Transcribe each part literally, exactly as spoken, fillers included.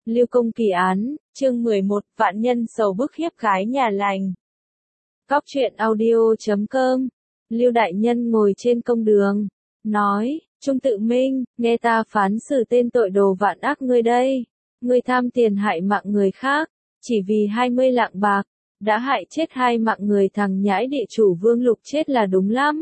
Lưu Công kỳ án, chương mười một, vạn nhân sầu bức hiếp gái nhà lành. Góc truyện audio chấm com. Lưu đại nhân ngồi trên công đường, nói, Trung Tự Minh, nghe ta phán xử tên tội đồ vạn ác ngươi đây. Ngươi tham tiền hại mạng người khác, chỉ vì hai mươi lạng bạc, đã hại chết hai mạng người, thằng nhãi địa chủ Vương Lục chết là đúng lắm.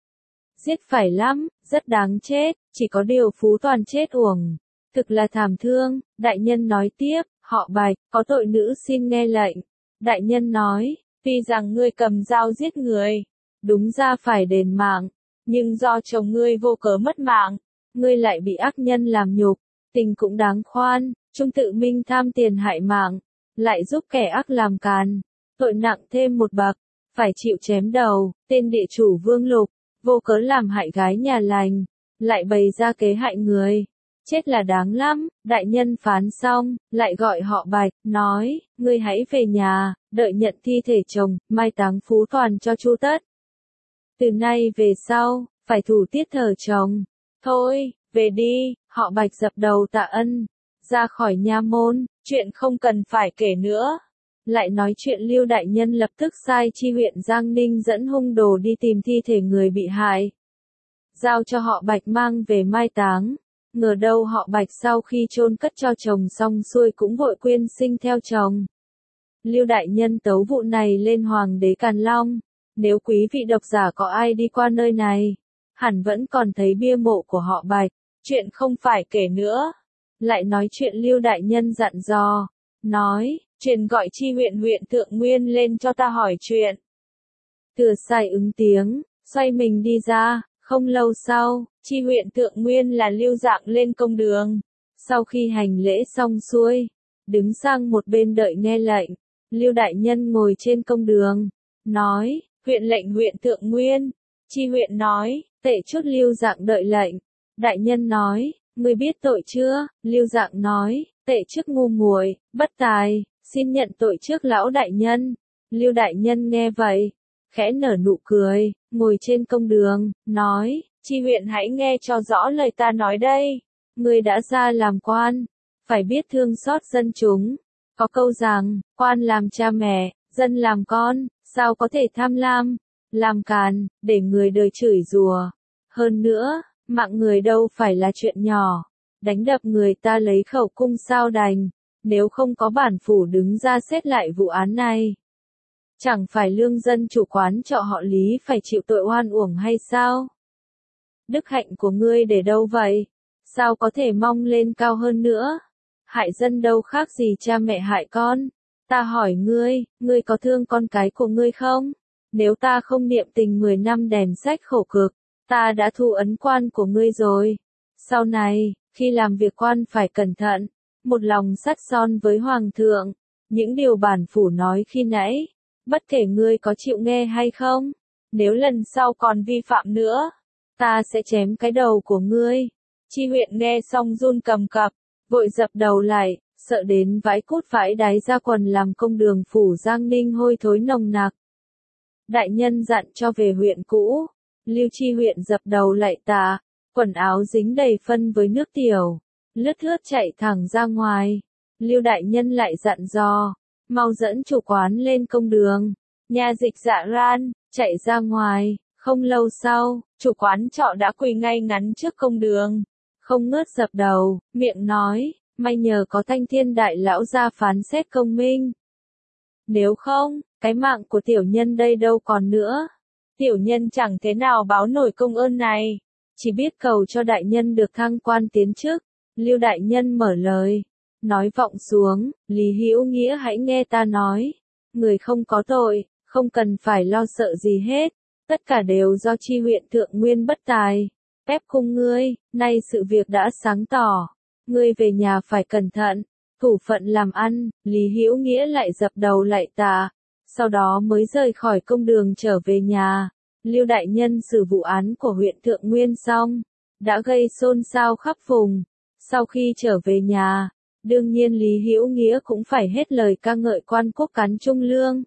Giết phải lắm, rất đáng chết, chỉ có điều Phú Toàn chết uổng. Thực là thảm thương. Đại nhân nói tiếp, họ Bạch, có tội nữ xin nghe lệnh. Đại nhân nói, tuy rằng ngươi cầm dao giết người, đúng ra phải đền mạng, nhưng do chồng ngươi vô cớ mất mạng, ngươi lại bị ác nhân làm nhục, tình cũng đáng khoan. Trung Tự Minh tham tiền hại mạng, lại giúp kẻ ác làm càn, tội nặng thêm một bậc, phải chịu chém đầu. Tên địa chủ Vương Lục, vô cớ làm hại gái nhà lành, lại bày ra kế hại người, chết là đáng lắm. Đại nhân phán xong, lại gọi họ Bạch, nói, ngươi hãy về nhà, đợi nhận thi thể chồng, mai táng Phú Toàn cho chu tất. Từ nay về sau, phải thủ tiết thờ chồng. Thôi, về đi. Họ Bạch dập đầu tạ ân, ra khỏi nha môn, chuyện không cần phải kể nữa. Lại nói chuyện Lưu đại nhân lập tức sai chi huyện Giang Ninh dẫn hung đồ đi tìm thi thể người bị hại, giao cho họ Bạch mang về mai táng. Ngờ đâu họ Bạch sau khi chôn cất cho chồng xong xuôi cũng vội quyên sinh theo chồng. Lưu đại nhân tấu vụ này lên Hoàng đế Càn Long. Nếu quý vị độc giả có ai đi qua nơi này, hẳn vẫn còn thấy bia mộ của họ Bạch. Chuyện không phải kể nữa. Lại nói chuyện Lưu đại nhân dặn dò, nói, truyền gọi chi huyện huyện Thượng Nguyên lên cho ta hỏi chuyện. Thừa sai ứng tiếng, xoay mình đi ra. Không lâu sau, chi huyện Thượng Nguyên là Lưu Dạng lên công đường. Sau khi hành lễ xong xuôi, đứng sang một bên đợi nghe lệnh. Lưu đại nhân ngồi trên công đường, nói, huyện lệnh huyện Thượng Nguyên. Chi huyện nói, tệ chút. Lưu Dạng đợi lệnh. Đại nhân nói, ngươi biết tội chưa? Lưu Dạng nói, tệ trước ngu muội, bất tài, xin nhận tội trước lão đại nhân. Lưu đại nhân nghe vậy, khẽ nở nụ cười, ngồi trên công đường, nói, chi huyện hãy nghe cho rõ lời ta nói đây. Ngươi đã ra làm quan, phải biết thương xót dân chúng. Có câu rằng, quan làm cha mẹ, dân làm con, sao có thể tham lam, làm càn, để người đời chửi rủa. Hơn nữa, mạng người đâu phải là chuyện nhỏ, đánh đập người ta lấy khẩu cung sao đành. Nếu không có bản phủ đứng ra xét lại vụ án này, chẳng phải lương dân chủ quán trọ họ Lý phải chịu tội oan uổng hay sao? Đức hạnh của ngươi để đâu vậy? Sao có thể mong lên cao hơn nữa? Hại dân đâu khác gì cha mẹ hại con. Ta hỏi ngươi, ngươi có thương con cái của ngươi không? Nếu ta không niệm tình mười năm đèn sách khổ cực, ta đã thu ấn quan của ngươi rồi. Sau này, khi làm việc quan phải cẩn thận, một lòng sắt son với Hoàng thượng. Những điều bản phủ nói khi nãy, bất kể ngươi có chịu nghe hay không, nếu lần sau còn vi phạm nữa, ta sẽ chém cái đầu của ngươi. Chi huyện nghe xong run cầm cập, vội dập đầu lại, sợ đến vãi cốt vãi đáy ra quần, làm công đường phủ Giang Ninh hôi thối nồng nặc. Đại nhân dặn cho về huyện cũ. Lưu chi huyện dập đầu lại tạ, quần áo dính đầy phân với nước tiểu, lướt thướt chạy thẳng ra ngoài. Lưu đại nhân lại dặn dò, mau dẫn chủ quán lên công đường. Nha dịch Dạ Ran chạy ra ngoài. Không lâu sau, chủ quán trọ đã quỳ ngay ngắn trước công đường, không ngớt dập đầu, miệng nói, may nhờ có Thanh Thiên đại lão ra phán xét công minh. Nếu không, cái mạng của tiểu nhân đây đâu còn nữa. Tiểu nhân chẳng thế nào báo nổi công ơn này, chỉ biết cầu cho đại nhân được thăng quan tiến chức. Lưu đại nhân mở lời, nói vọng xuống, Lý Hữu Nghĩa hãy nghe ta nói. Người không có tội, không cần phải lo sợ gì hết. Tất cả đều do chi huyện Thượng Nguyên bất tài, ép cung ngươi. Nay sự việc đã sáng tỏ, ngươi về nhà phải cẩn thận, thủ phận làm ăn. Lý Hữu Nghĩa lại dập đầu lại tạ, sau đó mới rời khỏi công đường trở về nhà. Lưu đại nhân xử vụ án của huyện Thượng Nguyên xong, đã gây xôn xao khắp vùng. Sau khi trở về nhà, đương nhiên Lý Hữu Nghĩa cũng phải hết lời ca ngợi quan quốc cán trung lương.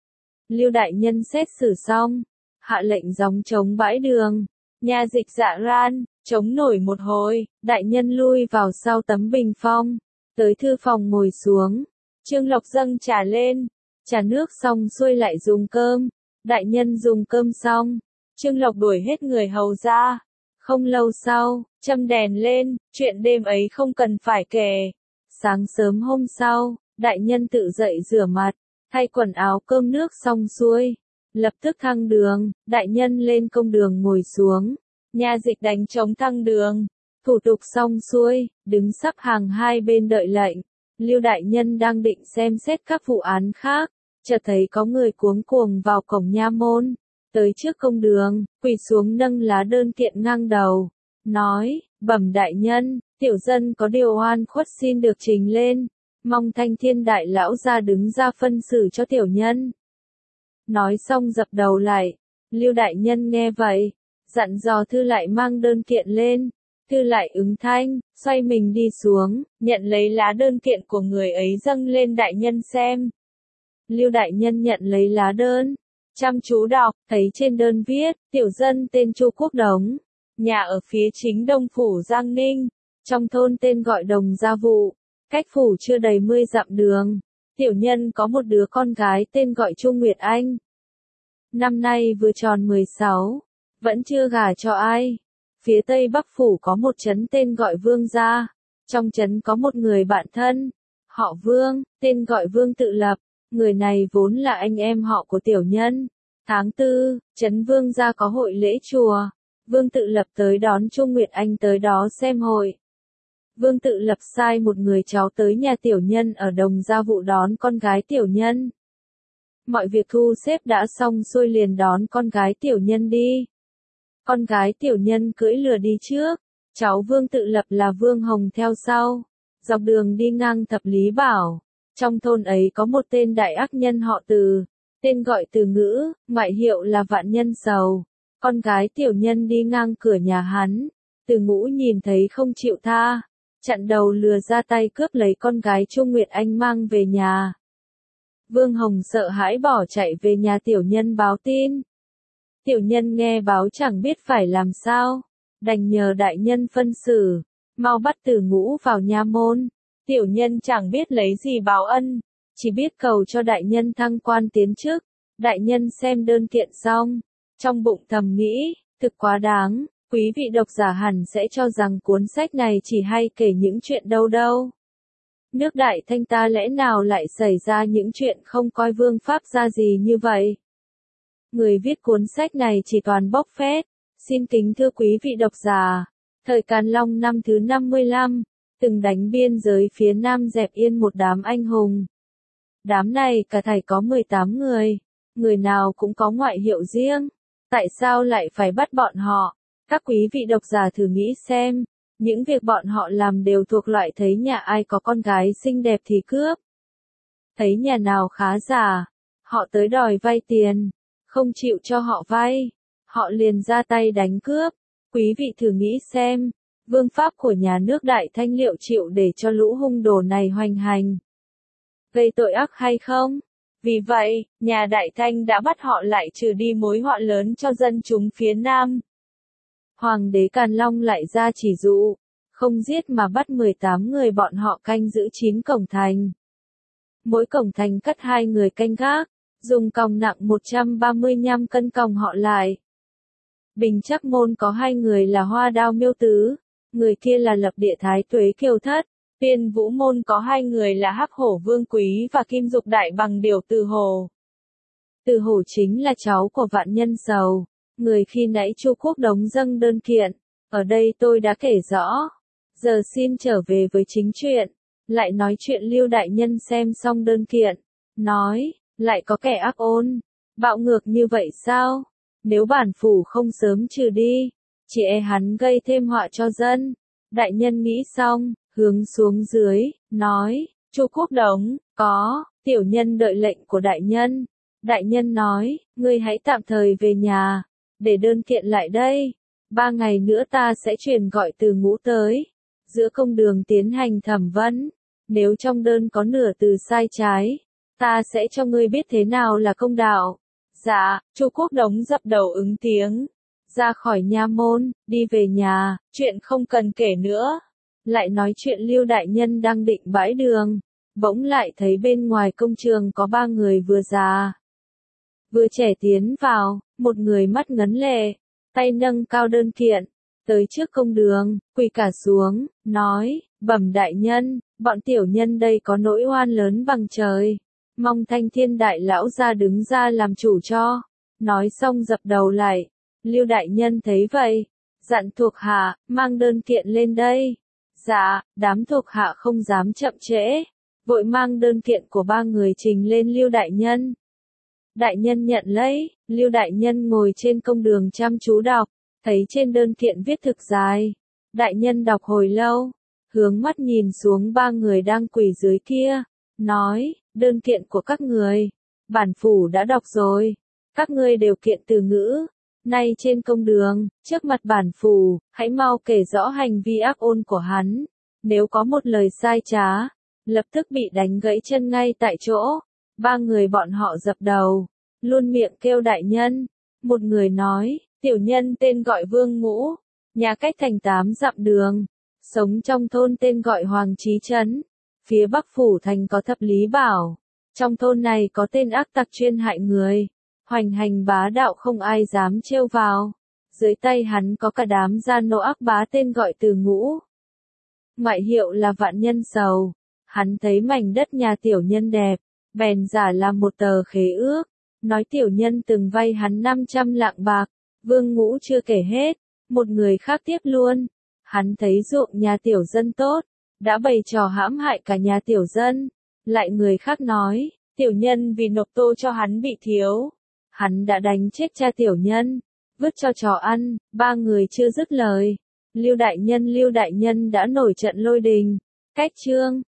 Lưu đại nhân xét xử xong, hạ lệnh gióng trống bãi đường. Nha dịch Dạ Ran chống nổi một hồi, đại nhân lui vào sau tấm bình phong, tới thư phòng ngồi xuống. Trương Lộc dâng trà lên, trà nước xong xuôi lại dùng cơm. Đại nhân dùng cơm xong, Trương Lộc đuổi hết người hầu ra. Không lâu sau, châm đèn lên, chuyện đêm ấy không cần phải kể. Sáng sớm hôm sau, đại nhân tự dậy rửa mặt, thay quần áo cơm nước xong xuôi. Lập tức thăng đường, đại nhân lên công đường ngồi xuống. Nha dịch đánh trống thăng đường. Thủ tục xong xuôi, đứng sắp hàng hai bên đợi lệnh. Lưu đại nhân đang định xem xét các vụ án khác, chợt thấy có người cuống cuồng vào cổng nha môn. Tới trước công đường, quỳ xuống nâng lá đơn kiện ngang đầu. Nói, bẩm đại nhân, tiểu dân có điều oan khuất xin được trình lên. Mong Thanh Thiên đại lão ra đứng ra phân xử cho tiểu nhân. Nói xong dập đầu lại. Lưu đại nhân nghe vậy, dặn dò thư lại mang đơn kiện lên. Thư lại ứng thanh, xoay mình đi xuống, nhận lấy lá đơn kiện của người ấy dâng lên đại nhân xem. Lưu đại nhân nhận lấy lá đơn, chăm chú đọc, thấy trên đơn viết, tiểu dân tên Chu Quốc Đống, nhà ở phía chính đông phủ Giang Ninh, trong thôn tên gọi Đồng Gia Vụ, cách phủ chưa đầy mươi dặm đường. Tiểu nhân có một đứa con gái tên gọi Chu Nguyệt Anh. Năm nay vừa tròn mười sáu, vẫn chưa gả cho ai. Phía tây bắc phủ có một trấn tên gọi Vương Gia. Trong trấn có một người bạn thân, họ Vương, tên gọi Vương Tự Lập. Người này vốn là anh em họ của tiểu nhân. Tháng tư, trấn Vương Gia có hội lễ chùa. Vương Tự Lập tới đón Chu Nguyệt Anh tới đó xem hội. Vương Tự Lập sai một người cháu tới nhà tiểu nhân ở Đồng Gia Vụ đón con gái tiểu nhân. Mọi việc thu xếp đã xong xuôi liền đón con gái tiểu nhân đi. Con gái tiểu nhân cưỡi lừa đi trước, cháu Vương Tự Lập là Vương Hồng theo sau. Dọc đường đi ngang Thập Lý Bảo, trong thôn ấy có một tên đại ác nhân họ Từ, tên gọi Từ Ngữ, ngoại hiệu là Vạn Nhân Sầu. Con gái tiểu nhân đi ngang cửa nhà hắn, Từ Ngũ nhìn thấy không chịu tha, chặn đầu lừa ra tay cướp lấy con gái Chu Nguyệt Anh mang về nhà. Vương Hồng sợ hãi bỏ chạy về nhà tiểu nhân báo tin. Tiểu nhân nghe báo chẳng biết phải làm sao, đành nhờ đại nhân phân xử, mau bắt Từ Ngũ vào nha môn. Tiểu nhân chẳng biết lấy gì báo ân, chỉ biết cầu cho đại nhân thăng quan tiến chức. Đại nhân xem đơn kiện xong, trong bụng thầm nghĩ, thực quá đáng, quý vị độc giả hẳn sẽ cho rằng cuốn sách này chỉ hay kể những chuyện đâu đâu. Nước Đại Thanh ta lẽ nào lại xảy ra những chuyện không coi vương pháp ra gì như vậy? Người viết cuốn sách này chỉ toàn bốc phét. Xin kính thưa quý vị độc giả, thời Càn Long năm thứ năm mươi lăm, từng đánh biên giới phía Nam dẹp yên một đám anh hùng. Đám này cả thảy có mười tám người, người nào cũng có ngoại hiệu riêng. Tại sao lại phải bắt bọn họ? Các quý vị độc giả thử nghĩ xem, những việc bọn họ làm đều thuộc loại thấy nhà ai có con gái xinh đẹp thì cướp. Thấy nhà nào khá giả, họ tới đòi vay tiền, không chịu cho họ vay, họ liền ra tay đánh cướp. Quý vị thử nghĩ xem, vương pháp của nhà nước Đại Thanh liệu chịu để cho lũ hung đồ này hoành hành, gây tội ác hay không? Vì vậy, nhà Đại Thanh đã bắt họ lại trừ đi mối họa lớn cho dân chúng phía Nam. Hoàng đế Càn Long lại ra chỉ dụ, không giết mà bắt mười tám người bọn họ canh giữ chín cổng thành. Mỗi cổng thành cắt hai người canh gác, dùng còng nặng một trăm ba mươi lăm cân còng họ lại. Bình Trắc Môn có hai người là Hoa Đao Miêu Tứ, người kia là Lập Địa Thái Tuế Kiều Thất. Tiên Vũ Môn có hai người là Hắc Hổ Vương Quý và Kim Dục Đại Bằng Điểu Từ Hổ. Từ Hổ chính là cháu của Vạn Nhân Sầu, người khi nãy Chu Quốc Đống dâng đơn kiện. Ở đây tôi đã kể rõ. Giờ xin trở về với chính chuyện. Lại nói chuyện Lưu đại nhân xem xong đơn kiện. Nói, lại có kẻ ác ôn, bạo ngược như vậy sao? Nếu bản phủ không sớm trừ đi, chỉ e hắn gây thêm họa cho dân. Đại nhân nghĩ xong, hướng xuống dưới, nói, Chu Quốc Đống, có, tiểu nhân đợi lệnh của đại nhân. Đại nhân nói, ngươi hãy tạm thời về nhà, để đơn kiện lại đây. Ba ngày nữa ta sẽ truyền gọi Từ Ngũ tới, giữa công đường tiến hành thẩm vấn. Nếu trong đơn có nửa từ sai trái, ta sẽ cho ngươi biết thế nào là công đạo. Dạ, Chu Quốc Đống dập đầu ứng tiếng, ra khỏi nha môn, đi về nhà, chuyện không cần kể nữa. Lại nói chuyện Lưu đại nhân đang định bãi đường, bỗng lại thấy bên ngoài công trường có ba người vừa già, vừa trẻ tiến vào, một người mắt ngấn lệ, tay nâng cao đơn kiện, tới trước công đường, quỳ cả xuống, nói, bẩm đại nhân, bọn tiểu nhân đây có nỗi oan lớn bằng trời, mong Thanh Thiên đại lão ra đứng ra làm chủ cho. Nói xong dập đầu lại, Lưu đại nhân thấy vậy, dặn thuộc hạ, mang đơn kiện lên đây. Dạ, đám thuộc hạ không dám chậm trễ, vội mang đơn kiện của ba người trình lên Lưu đại nhân. Đại nhân nhận lấy, Lưu đại nhân ngồi trên công đường chăm chú đọc, thấy trên đơn kiện viết thực dài. Đại nhân đọc hồi lâu, hướng mắt nhìn xuống ba người đang quỳ dưới kia, nói, đơn kiện của các người, bản phủ đã đọc rồi, các ngươi đều kiện từ ngữ. Nay trên công đường, trước mặt bản phủ, hãy mau kể rõ hành vi ác ôn của hắn. Nếu có một lời sai trá, lập tức bị đánh gãy chân ngay tại chỗ. Ba người bọn họ dập đầu, luôn miệng kêu đại nhân. Một người nói, tiểu nhân tên gọi Vương Ngũ, nhà cách thành tám dặm đường, sống trong thôn tên gọi Hoàng Chí Trấn. Phía bắc phủ thành có Thập Lý Bảo, trong thôn này có tên ác tặc chuyên hại người. Hoành hành bá đạo không ai dám trêu vào. Dưới tay hắn có cả đám gia nô ác bá tên gọi Từ Ngũ. Ngoại hiệu là Vạn Nhân Sầu. Hắn thấy mảnh đất nhà tiểu nhân đẹp, bèn giả làm một tờ khế ước, nói tiểu nhân từng vay hắn năm trăm lạng bạc. Vương Ngũ chưa kể hết, một người khác tiếp luôn. Hắn thấy ruộng nhà tiểu dân tốt, đã bày trò hãm hại cả nhà tiểu dân. Lại người khác nói, tiểu nhân vì nộp tô cho hắn bị thiếu. Hắn đã đánh chết cha tiểu nhân, vứt cho chó ăn. Ba người chưa dứt lời, Lưu đại nhân Lưu đại nhân đã nổi trận lôi đình. Cách chương